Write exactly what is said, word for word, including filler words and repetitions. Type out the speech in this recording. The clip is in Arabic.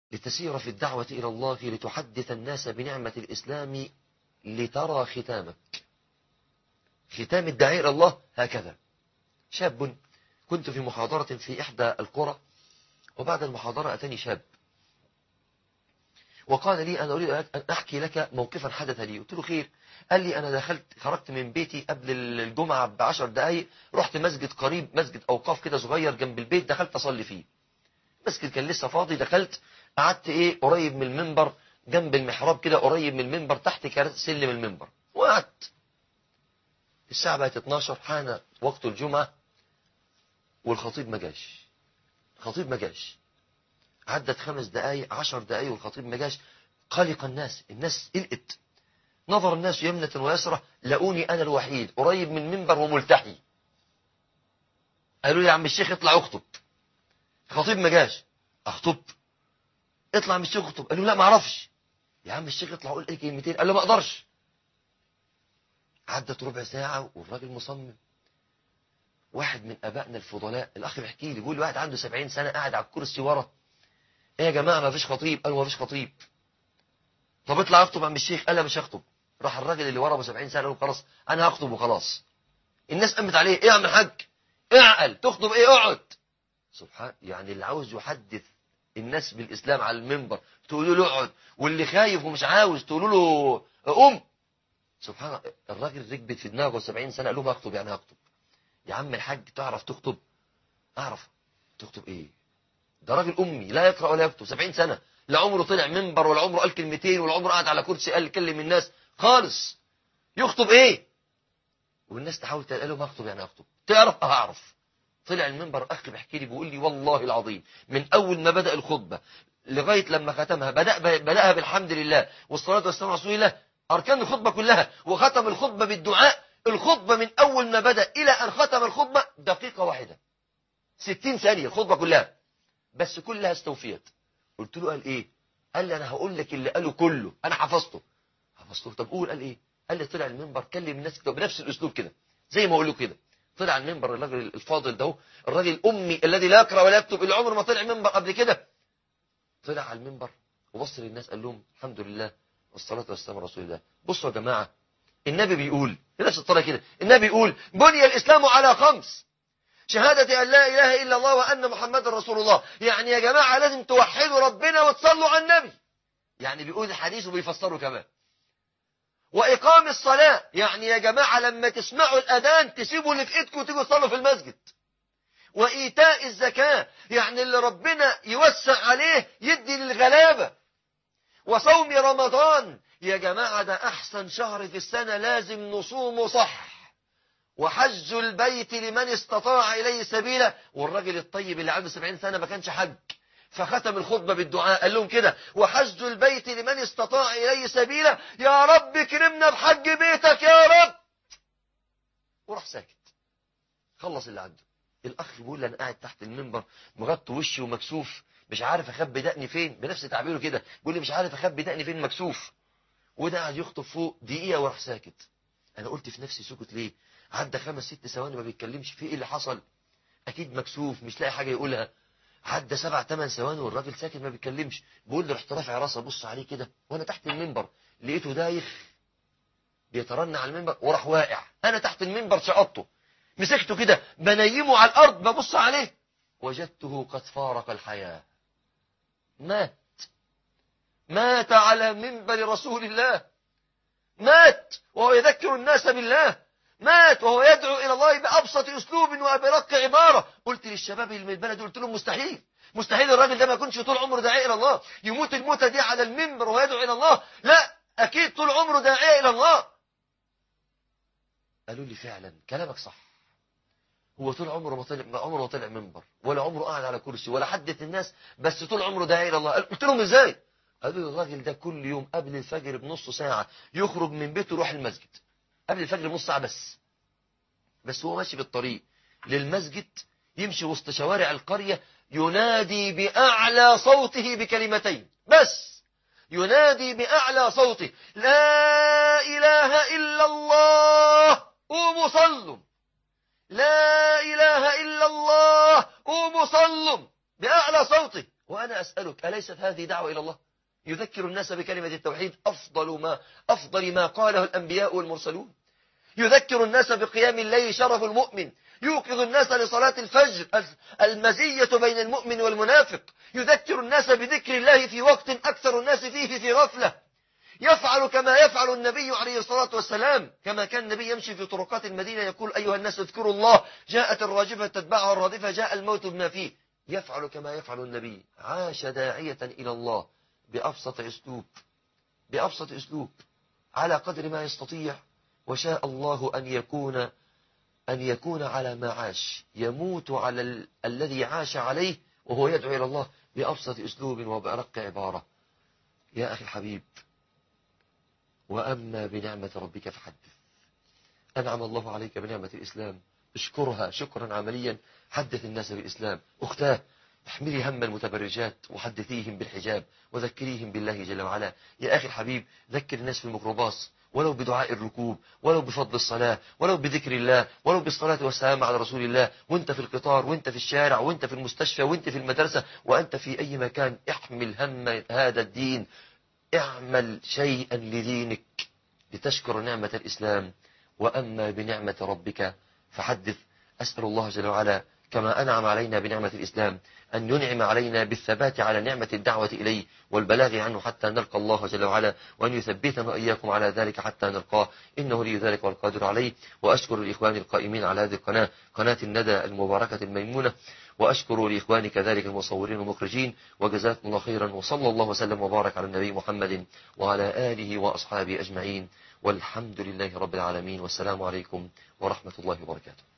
لتسير في الدعوة إلى الله، لتحدث الناس بنعمة الإسلام، لترى ختامك. ختام الداعي إلى الله هكذا. شاب كنت في محاضرة في إحدى القرى، وبعد المحاضرة أتاني شاب وقال لي أنا أريد أن أحكي لك موقفا حدث لي. قلت له خير. قال لي أنا دخلت خرجت من بيتي قبل الجمعة بعشر دقايق، رحت مسجد قريب، مسجد أوقاف كده صغير جنب البيت، دخلت أصلي فيه. مسجد كان لسه فاضي، دخلت قعدت إيه قريب من المنبر، جنب المحراب كده قريب من المنبر، تحت كراسي سلم المنبر، وقعدت. الساعة بقت اتناشر، حان وقت الجمعة، والخطيب ما جاش. الخطيب ما جاش. عدت خمس دقايق، عشر دقايق، والخطيب ما جاش. قلق الناس، الناس قلقت. نظر الناس يمنة ويسرة، لقوني أنا الوحيد قريب من المنبر وملتحي. قالوا لي يا عم الشيخ اطلع اخطب. الخطيب ما جاش. اخطب؟ اطلع من الشيخ اخطب. قالوا لا ما اعرفش. يا عم الشيخ اطلع قول اي كلمتين. قال له ما اقدرش. عدت ربع ساعة والراجل مصمم. واحد من ابائنا الفضلاء، الاخ بيحكي لي، بيقول لي واحد عنده سبعين سنة قاعد على الكرسي ورا. ايه يا جماعة ما فيش خطيب؟ قالوا ما فيش خطيب. طب اطلع اخطب يا عم الشيخ. قال لا مش هخطب. راح الراجل اللي ورا ابو سبعين سنة قال له خلاص انا هخطب وخلاص. الناس قامت عليه، ايه يا عم الحاج اعقل، تخطب ايه، اقعد. سبحان، يعني اللي عاوز يحدث الناس بالاسلام على المنبر تقولوا له اقعد، واللي خايف ومش عاوز تقولوا له قوم. سبحان الله. الراجل ركبت في دماغه سبعين سنة، قال لهم هخطب يعني هخطب. يا عم الحاج تعرف تخطب؟ اعرف. تخطب ايه؟ ده راجل امي لا يقرأ ولا يكتب، سبعين سنة، لا عمره طلع منبر ولا عمره قال كلمتين ولا عمره قعد على كرسي قال كلم الناس خالص. يخطب ايه؟ والناس تحاول تقول لهم هخطب يعني هخطب. تعرف؟ اه اعرف. طلع المنبر، اخ بيحكي لي بيقول لي والله العظيم من اول ما بدأ الخطبة لغاية لما ختمها، بدأ بدأها بالحمد لله والصلاة والسلام على رسول الله، اركان الخطبة كلها، وختم الخطبة بالدعاء. الخطبة من اول ما بدأ الى ان ختم الخطبة دقيقة واحدة، ستين ثانية الخطبة كلها، بس كلها استوفيت. قلت له قال ايه؟ قال لي انا هقول لك اللي قاله كله، انا حفظته. حفظته؟ طب قول قال ايه؟ قال لي طلع المنبر كلم الناس كده بنفس الاسلوب كده زي ما اقول له كده. طلع المنبر الراجل الفاضل ده، الراجل الامي الذي لا يقرأ ولا يكتب، اللي عمره ما طلع منبر قبل كده، طلع على المنبر وبص للناس قال لهم الحمد لله والصلاة والسلام على رسول الله. بصوا يا جماعة، النبي بيقول نفس الطريقة كده، النبي يقول بني الإسلام على خمس: شهادة أن لا إله إلا الله وأن محمد رسول الله. يعني يا جماعة لازم توحدوا ربنا وتصلوا على النبي. يعني بيقول الحديث وبيفسره كمان. وإقام الصلاة، يعني يا جماعة لما تسمعوا الأذان تسيبوا اللي في إيدكم وتيجوا تصلوا في المسجد. وإيتاء الزكاة، يعني اللي ربنا يوسع عليه يدي للغلابة. وصوم رمضان، يا جماعة ده أحسن شهر في السنة لازم نصومه صح. وحج البيت لمن استطاع إليه سبيلا. والراجل الطيب اللي عنده سبعين سنة ما كانش حج، فختم الخطبة بالدعاء قال لهم كده: وحج البيت لمن استطاع إليه سبيلا، يا رب كرمنا بحج بيتك يا رب. وراح ساكت، خلص اللي عنده. الأخ بيقول أنا قاعد تحت المنبر مغطي وشي ومكسوف، مش عارف أخبي دقني فين، بنفس تعبيره كده بيقول لي مش عارف أخبي دقني فين، مكسوف. وده قاعد يخطب فوق دقيقة وراح ساكت. أنا قلت في نفسي سكت ليه؟ عدى خمس ست ثواني ما بيتكلمش، في إيه اللي حصل؟ أكيد مكسوف مش لاقي حاجة يقولها. عدى سبع ثمان ثواني والراجل ساكت ما بيتكلمش. بقول له رحت رافع راسي ابص عليه كده وانا تحت المنبر، لقيته دايخ بيترنى على المنبر وراح واقع. انا تحت المنبر شقطته، مسكته كده بنيمه على الارض ببص عليه، وجدته قد فارق الحياة. مات مات على منبر رسول الله، مات وهو يذكر الناس بالله، مات وهو يدعو إلى الله بأبسط أسلوب وبرق عبارة. قلت للشباب اللي من البلد، قلت لهم مستحيل مستحيل الراجل ده ما يكونش طول عمره داعي إلى الله، يموت الموتة دي على المنبر ويدعو إلى الله. لا، أكيد طول عمره داعي إلى الله. قالوا لي فعلا كلامك صح، هو طول عمره ما طلع عمره ما طلع منبر ولا عمره قاعد على كرسي ولا حدث الناس، بس طول عمره داعي إلى الله. قلت لهم ازاي؟ قالوا لي الراجل ده كل يوم قبل الفجر بنص ساعة يخرج من بيته يروح المسجد قبل الفجر بنص ساعة بس. بس هو ماشي بالطريق للمسجد يمشي وسط شوارع القرية ينادي بأعلى صوته بكلمتين بس، ينادي بأعلى صوته: لا إله إلا الله قوموا صلوا، لا إله إلا الله قوموا صلوا، بأعلى صوته. وأنا أسألك أليست هذه دعوة إلى الله؟ يذكر الناس بكلمة التوحيد أفضل ما أفضل ما قاله الأنبياء والمرسلون. يذكر الناس بقيام الليل شرف المؤمن. يوقظ الناس لصلاة الفجر المزية بين المؤمن والمنافق. يذكر الناس بذكر الله في وقت أكثر الناس فيه في غفلة. يفعل كما يفعل النبي عليه الصلاة والسلام، كما كان النبي يمشي في طرقات المدينة يقول أيها الناس اذكروا الله، جاءت الراجفة تتبعها الرادفة، جاء الموت بما فيه. يفعل كما يفعل النبي. عاش داعية إلى الله بأبسط أسلوب بأبسط أسلوب على قدر ما يستطيع. وشاء الله أن يكون أن يكون على ما عاش، يموت على ال... الذي عاش عليه وهو يدعو إلى الله بأبسط أسلوب وبأرق عبارة. يا أخي الحبيب، وأما بنعمة ربك فحدث. أنعم الله عليك بنعمة الإسلام، اشكرها شكرا عمليا. حدث الناس بالإسلام. أختاه، احملي هم المتبرجات وحدثيهم بالحجاب وذكريهم بالله جل وعلا. يا أخي الحبيب، ذكر الناس في الميكروباص ولو بدعاء الركوب، ولو بفضل الصلاة، ولو بذكر الله، ولو بالصلاة والسلام على رسول الله. وانت في القطار، وانت في الشارع، وانت في المستشفى، وانت في المدرسة، وانت في أي مكان، احمل هم هذا الدين. اعمل شيئا لدينك لتشكر نعمة الإسلام. وأما بنعمة ربك فحدث. أسأل الله جل وعلا كما أنعم علينا بنعمة الإسلام أن ينعم علينا بالثبات على نعمة الدعوة إليه والبلاغ عنه حتى نلقى الله جل وعلا، وأن يثبتنا وإياكم على ذلك حتى نلقاه، إنه لي ذلك والقادر عليه. وأشكر الإخوان القائمين على هذه القناة، قناة الندى المباركة الميمونة، وأشكر لإخواني كذلك المصورين والمخرجين، وجزاكم الله خيرا. وصلى الله وسلم وبارك على النبي محمد وعلى آله وأصحابه أجمعين، والحمد لله رب العالمين، والسلام عليكم ورحمة الله وبركاته.